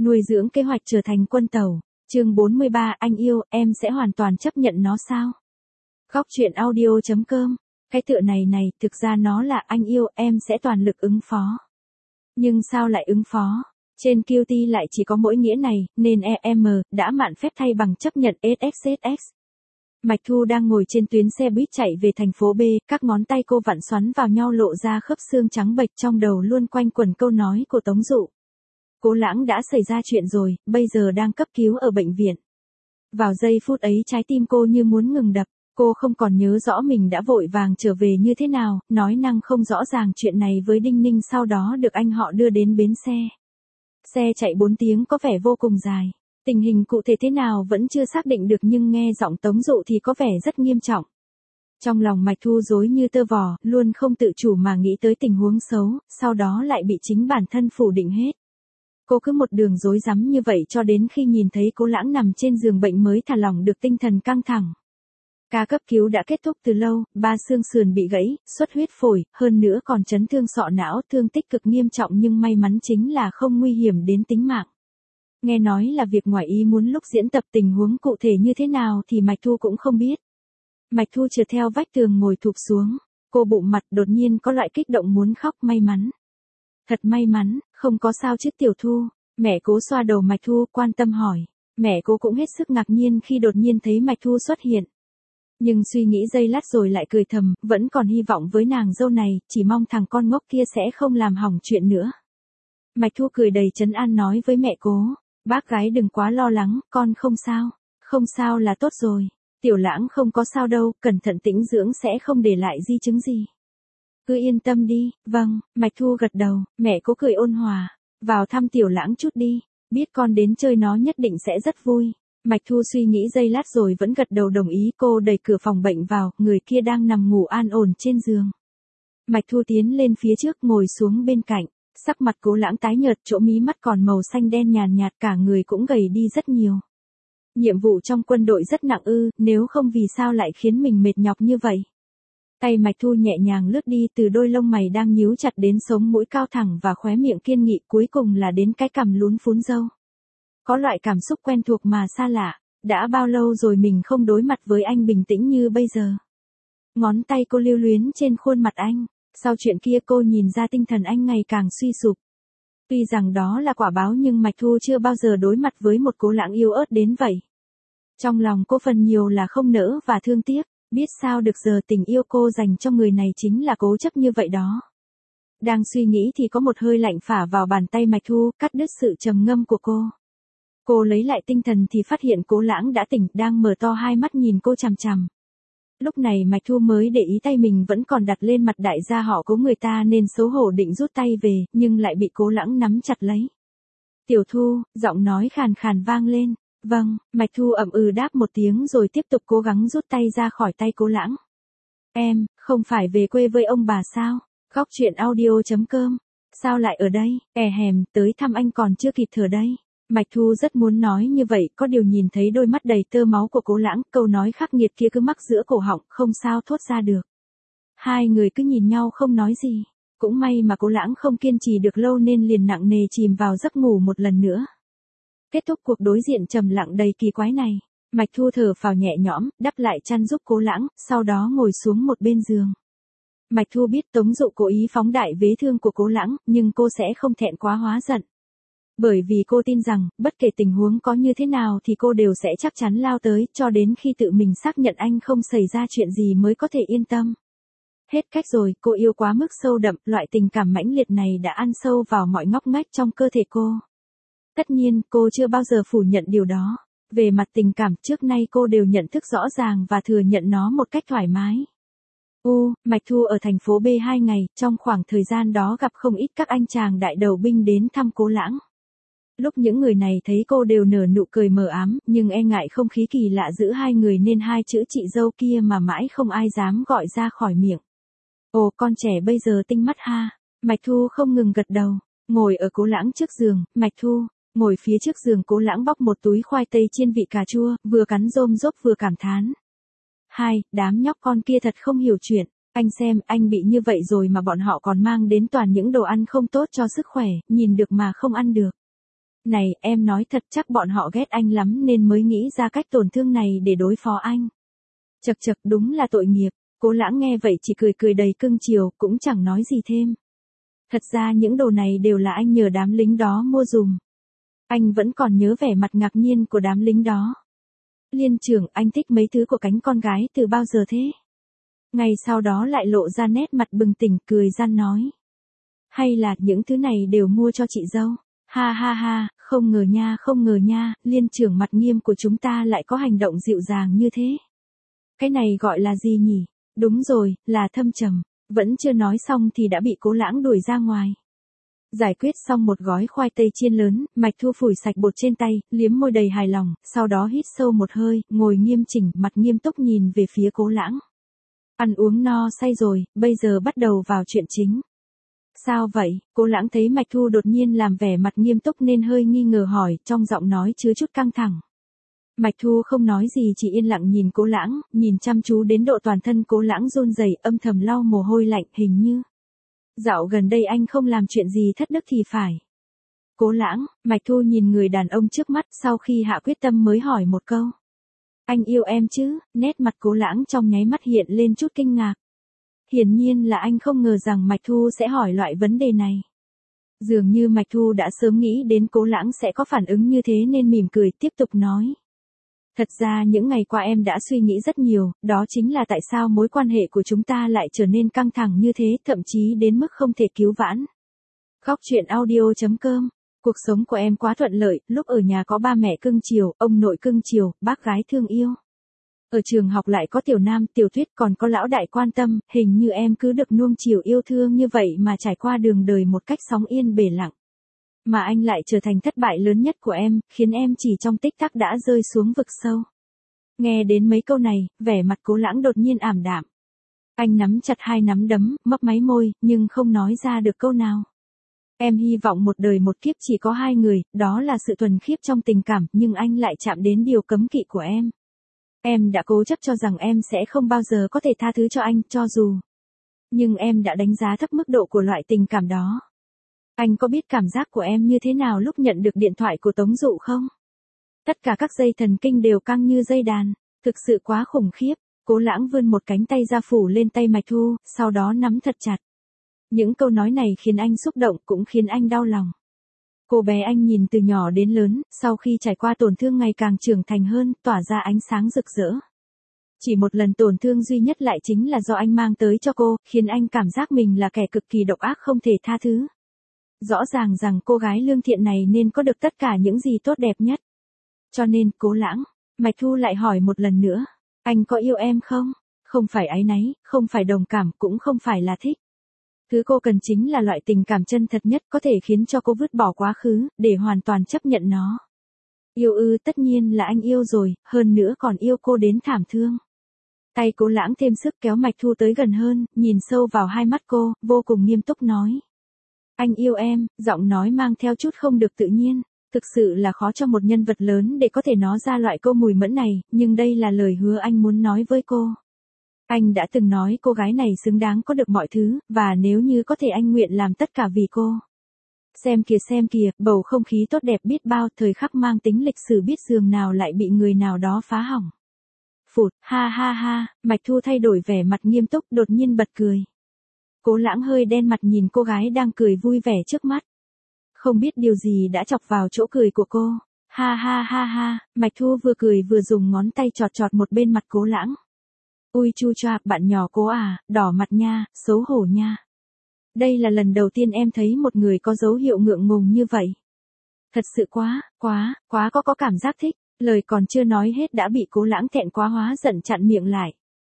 Nuôi dưỡng kế hoạch trở thành quân tàu. Chương 43, anh yêu, em sẽ hoàn toàn chấp nhận nó sao? Góc truyện audio.com. Cái tựa này, thực ra nó là anh yêu, em sẽ toàn lực ứng phó. Nhưng sao lại ứng phó? Trên QT lại chỉ có mỗi nghĩa này, nên em đã mạn phép thay bằng chấp nhận SXSX. Mạch Thu đang ngồi trên tuyến xe buýt chạy về thành phố B, các ngón tay cô vặn xoắn vào nhau lộ ra khớp xương trắng bệch, trong đầu luôn quanh quẩn câu nói của Tống Dụ. Cố Lãng đã xảy ra chuyện rồi, bây giờ đang cấp cứu ở bệnh viện. Vào giây phút ấy trái tim cô như muốn ngừng đập, cô không còn nhớ rõ mình đã vội vàng trở về như thế nào, nói năng không rõ ràng chuyện này với Đinh Ninh, sau đó được anh họ đưa đến bến xe. Xe chạy 4 tiếng có vẻ vô cùng dài. Tình hình cụ thể thế nào vẫn chưa xác định được, nhưng nghe giọng Tống Dụ thì có vẻ rất nghiêm trọng. Trong lòng Mạch Thu rối như tơ vò, luôn không tự chủ mà nghĩ tới tình huống xấu, sau đó lại bị chính bản thân phủ định hết. Cô cứ một đường rối rắm như vậy cho đến khi nhìn thấy Cố Lãng nằm trên giường bệnh mới thả lỏng được tinh thần căng thẳng. Ca cấp cứu đã kết thúc từ lâu, 3 xương sườn bị gãy, xuất huyết phổi, hơn nữa còn chấn thương sọ não, thương tích cực nghiêm trọng, nhưng may mắn chính là không nguy hiểm đến tính mạng. Nghe nói là việc ngoài ý muốn lúc diễn tập, tình huống cụ thể như thế nào thì Mạch Thu cũng không biết. Mạch Thu trượt theo vách tường ngồi thụp xuống, cô bụng mặt đột nhiên có loại kích động muốn khóc. May mắn. Thật may mắn, không có sao chứ Tiểu Thu. Mẹ Cố xoa đầu Mạch Thu quan tâm hỏi. Mẹ Cố cũng hết sức ngạc nhiên khi đột nhiên thấy Mạch Thu xuất hiện. Nhưng suy nghĩ giây lát rồi lại cười thầm, vẫn còn hy vọng với nàng dâu này, chỉ mong thằng con ngốc kia sẽ không làm hỏng chuyện nữa. Mạch Thu cười đầy trấn an nói với mẹ Cố. Bác gái đừng quá lo lắng, con không sao. Không sao là tốt rồi. Tiểu Lãng không có sao đâu, cẩn thận tĩnh dưỡng sẽ không để lại di chứng gì. Cứ yên tâm đi. Vâng, Mạch Thu gật đầu, mẹ Cố cười ôn hòa. Vào thăm Tiểu Lãng chút đi, biết con đến chơi nó nhất định sẽ rất vui. Mạch Thu suy nghĩ giây lát rồi vẫn gật đầu đồng ý. Cô đẩy cửa phòng bệnh vào, người kia đang nằm ngủ an ổn trên giường. Mạch Thu tiến lên phía trước ngồi xuống bên cạnh. Sắc mặt Cố Lãng tái nhợt, chỗ mí mắt còn màu xanh đen nhàn nhạt, cả người cũng gầy đi rất nhiều. Nhiệm vụ trong quân đội rất nặng ư, nếu không vì sao lại khiến mình mệt nhọc như vậy. Tay Mạch Thu nhẹ nhàng lướt đi từ đôi lông mày đang nhíu chặt đến sống mũi cao thẳng và khóe miệng kiên nghị, cuối cùng là đến cái cằm lún phún râu. Có loại cảm xúc quen thuộc mà xa lạ, đã bao lâu rồi mình không đối mặt với anh bình tĩnh như bây giờ. Ngón tay cô lưu luyến trên khuôn mặt anh. Sau chuyện kia cô nhìn ra tinh thần anh ngày càng suy sụp. Tuy rằng đó là quả báo nhưng Mạch Thu chưa bao giờ đối mặt với một Cố Lãng yêu ớt đến vậy. Trong lòng cô phần nhiều là không nỡ và thương tiếc, biết sao được giờ tình yêu cô dành cho người này chính là cố chấp như vậy đó. Đang suy nghĩ thì có một hơi lạnh phả vào bàn tay Mạch Thu, cắt đứt sự trầm ngâm của cô. Cô lấy lại tinh thần thì phát hiện Cố Lãng đã tỉnh, đang mở to hai mắt nhìn cô chằm chằm. Lúc này Mạch Thu mới để ý tay mình vẫn còn đặt lên mặt đại gia họ Cố người ta nên xấu hổ định rút tay về, nhưng lại bị Cố Lãng nắm chặt lấy. Tiểu Thu, giọng nói khàn khàn vang lên. Vâng, Mạch Thu ậm ừ đáp một tiếng rồi tiếp tục cố gắng rút tay ra khỏi tay Cố Lãng. Em, không phải về quê với ông bà sao? Góc truyện audio.com. Sao lại ở đây? Hèm, tới thăm anh còn chưa kịp thở đây. Mạch Thu rất muốn nói như vậy, có điều nhìn thấy đôi mắt đầy tơ máu của Cố Lãng, câu nói khắc nghiệt kia cứ mắc giữa cổ họng, không sao thốt ra được. Hai người cứ nhìn nhau không nói gì. Cũng may mà Cố Lãng không kiên trì được lâu nên liền nặng nề chìm vào giấc ngủ một lần nữa. Kết thúc cuộc đối diện trầm lặng đầy kỳ quái này, Mạch Thu thở phào nhẹ nhõm, đắp lại chăn giúp Cố Lãng, sau đó ngồi xuống một bên giường. Mạch Thu biết Tống Dụ cố ý phóng đại vết thương của Cố Lãng, nhưng cô sẽ không thẹn quá hóa giận. Bởi vì cô tin rằng, bất kể tình huống có như thế nào thì cô đều sẽ chắc chắn lao tới, cho đến khi tự mình xác nhận anh không xảy ra chuyện gì mới có thể yên tâm. Hết cách rồi, cô yêu quá mức sâu đậm, loại tình cảm mãnh liệt này đã ăn sâu vào mọi ngóc ngách trong cơ thể cô. Tất nhiên, cô chưa bao giờ phủ nhận điều đó. Về mặt tình cảm, trước nay cô đều nhận thức rõ ràng và thừa nhận nó một cách thoải mái. Mạch Thu ở thành phố B 2 ngày, trong khoảng thời gian đó gặp không ít các anh chàng đại đầu binh đến thăm Cố Lãng. Lúc những người này thấy cô đều nở nụ cười mờ ám, nhưng e ngại không khí kỳ lạ giữa hai người nên hai chữ chị dâu kia mà mãi không ai dám gọi ra khỏi miệng. Ồ, con trẻ bây giờ tinh mắt ha. Mạch Thu không ngừng gật đầu. Ngồi ở Cố Lãng trước giường, Mạch Thu ngồi phía trước giường Cố Lãng bóc một túi khoai tây chiên vị cà chua, vừa cắn rôm rốp vừa cảm thán. Đám nhóc con kia thật không hiểu chuyện. Anh xem, anh bị như vậy rồi mà bọn họ còn mang đến toàn những đồ ăn không tốt cho sức khỏe, nhìn được mà không ăn được. Này, em nói thật chắc bọn họ ghét anh lắm nên mới nghĩ ra cách tổn thương này để đối phó anh. Chật chật đúng là tội nghiệp, Cố Lãng nghe vậy chỉ cười cười đầy cưng chiều, cũng chẳng nói gì thêm. Thật ra những đồ này đều là anh nhờ đám lính đó mua dùm. Anh vẫn còn nhớ vẻ mặt ngạc nhiên của đám lính đó. Liên trưởng, anh thích mấy thứ của cánh con gái từ bao giờ thế? Ngày sau đó lại lộ ra nét mặt bừng tỉnh cười gian nói. Hay là những thứ này đều mua cho chị dâu? Ha ha ha, không ngờ nha, liên trưởng mặt nghiêm của chúng ta lại có hành động dịu dàng như thế. Cái này gọi là gì nhỉ? Đúng rồi, là thâm trầm. Vẫn chưa nói xong thì đã bị Cố Lãng đuổi ra ngoài. Giải quyết xong một gói khoai tây chiên lớn, Mạch Thu phủi sạch bột trên tay, liếm môi đầy hài lòng, sau đó hít sâu một hơi, ngồi nghiêm chỉnh, mặt nghiêm túc nhìn về phía Cố Lãng. Ăn uống no say rồi, bây giờ bắt đầu vào chuyện chính. Sao vậy? Cố Lãng thấy Mạch Thu đột nhiên làm vẻ mặt nghiêm túc nên hơi nghi ngờ hỏi, trong giọng nói chứa chút căng thẳng. Mạch Thu không nói gì chỉ yên lặng nhìn Cố Lãng, nhìn chăm chú đến độ toàn thân Cố Lãng run rẩy, âm thầm lau mồ hôi lạnh, hình như dạo gần đây anh không làm chuyện gì thất đức thì phải. Cố Lãng, Mạch Thu nhìn người đàn ông trước mắt, sau khi hạ quyết tâm mới hỏi một câu. Anh yêu em chứ? Nét mặt Cố Lãng trong nháy mắt hiện lên chút kinh ngạc. Hiển nhiên là anh không ngờ rằng Mạch Thu sẽ hỏi loại vấn đề này. Dường như Mạch Thu đã sớm nghĩ đến Cố Lãng sẽ có phản ứng như thế nên mỉm cười tiếp tục nói. Thật ra những ngày qua em đã suy nghĩ rất nhiều, đó chính là tại sao mối quan hệ của chúng ta lại trở nên căng thẳng như thế, thậm chí đến mức không thể cứu vãn. Góc truyện audio.com. Cuộc sống của em quá thuận lợi, lúc ở nhà có ba mẹ cưng chiều, ông nội cưng chiều, bác gái thương yêu. Ở trường học lại có tiểu nam, tiểu tuyết, còn có lão đại quan tâm, hình như em cứ được nuông chiều yêu thương như vậy mà trải qua đường đời một cách sóng yên bể lặng. Mà anh lại trở thành thất bại lớn nhất của em, khiến em chỉ trong tích tắc đã rơi xuống vực sâu. Nghe đến mấy câu này, vẻ mặt Cố Lãng đột nhiên ảm đạm. Anh nắm chặt hai nắm đấm, mấp máy môi, nhưng không nói ra được câu nào. Em hy vọng một đời một kiếp chỉ có hai người, đó là sự thuần khiết trong tình cảm, nhưng anh lại chạm đến điều cấm kỵ của em. Em đã cố chấp cho rằng em sẽ không bao giờ có thể tha thứ cho anh, cho dù. Nhưng em đã đánh giá thấp mức độ của loại tình cảm đó. Anh có biết cảm giác của em như thế nào lúc nhận được điện thoại của Tống Dụ không? Tất cả các dây thần kinh đều căng như dây đàn, thực sự quá khủng khiếp. Cố Lãng vươn một cánh tay ra phủ lên tay Mạch Thu, sau đó nắm thật chặt. Những câu nói này khiến anh xúc động cũng khiến anh đau lòng. Cô bé anh nhìn từ nhỏ đến lớn, sau khi trải qua tổn thương ngày càng trưởng thành hơn, tỏa ra ánh sáng rực rỡ. Chỉ một lần tổn thương duy nhất lại chính là do anh mang tới cho cô, khiến anh cảm giác mình là kẻ cực kỳ độc ác không thể tha thứ. Rõ ràng rằng cô gái lương thiện này nên có được tất cả những gì tốt đẹp nhất. Cho nên, Cố Lãng, Mạch Thu lại hỏi một lần nữa, anh có yêu em không? Không phải áy náy, không phải đồng cảm, cũng không phải là thích. Thứ cô cần chính là loại tình cảm chân thật nhất có thể khiến cho cô vứt bỏ quá khứ, để hoàn toàn chấp nhận nó. Yêu ư, tất nhiên là anh yêu rồi, hơn nữa còn yêu cô đến thảm thương. Tay Cố Lãng thêm sức kéo Mạch Thu tới gần hơn, nhìn sâu vào hai mắt cô, vô cùng nghiêm túc nói. Anh yêu em, giọng nói mang theo chút không được tự nhiên. Thực sự là khó cho một nhân vật lớn để có thể nói ra loại câu mùi mẫn này, nhưng đây là lời hứa anh muốn nói với cô. Anh đã từng nói cô gái này xứng đáng có được mọi thứ, và nếu như có thể anh nguyện làm tất cả vì cô. Xem kìa, bầu không khí tốt đẹp biết bao, thời khắc mang tính lịch sử biết dường nào lại bị người nào đó phá hỏng. Phụt, ha ha ha, Mạch Thu thay đổi vẻ mặt nghiêm túc, đột nhiên bật cười. Cố Lãng hơi đen mặt nhìn cô gái đang cười vui vẻ trước mắt. Không biết điều gì đã chọc vào chỗ cười của cô. Ha ha ha ha, Mạch Thu vừa cười vừa dùng ngón tay chọt chọt một bên mặt Cố Lãng. Ui chu choa, bạn nhỏ Cố à, đỏ mặt nha, xấu hổ nha. Đây là lần đầu tiên em thấy một người có dấu hiệu ngượng ngùng như vậy. Thật sự quá có cảm giác thích, lời còn chưa nói hết đã bị Cố Lãng thẹn quá hóa giận chặn miệng lại.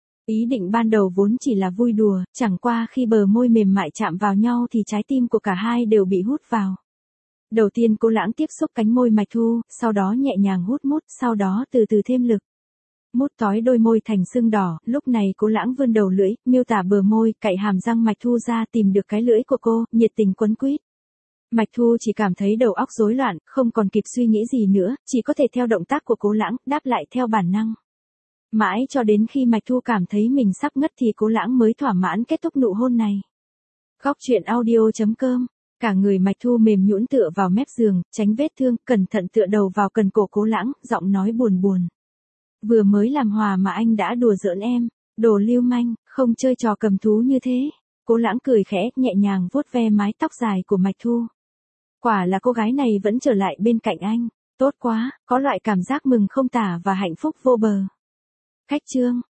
Ý định ban đầu vốn chỉ là vui đùa, chẳng qua khi bờ môi mềm mại chạm vào nhau thì trái tim của cả hai đều bị hút vào. Đầu tiên Cố Lãng tiếp xúc cánh môi Mạch Thu, sau đó nhẹ nhàng hút mút, sau đó từ từ thêm lực. Mút tói đôi môi thành sưng đỏ, lúc này Cố Lãng vươn đầu lưỡi, miêu tả bờ môi, cạy hàm răng Mạch Thu ra tìm được cái lưỡi của cô, nhiệt tình quấn quýt. Mạch Thu chỉ cảm thấy đầu óc rối loạn, không còn kịp suy nghĩ gì nữa, chỉ có thể theo động tác của Cố Lãng, đáp lại theo bản năng. Mãi cho đến khi Mạch Thu cảm thấy mình sắp ngất thì Cố Lãng mới thỏa mãn kết thúc nụ hôn này. Góc truyện audio.com Cả người Mạch Thu mềm nhũn tựa vào mép giường, tránh vết thương, cẩn thận tựa đầu vào cần cổ Cố Lãng, giọng nói buồn buồn. Vừa mới làm hòa mà anh đã đùa giỡn em, đồ lưu manh, không chơi trò cầm thú như thế. Cố Lãng cười khẽ, nhẹ nhàng vuốt ve mái tóc dài của Mạch Thu. Quả là cô gái này vẫn trở lại bên cạnh anh, tốt quá, có loại cảm giác mừng không tả và hạnh phúc vô bờ. Khách trương.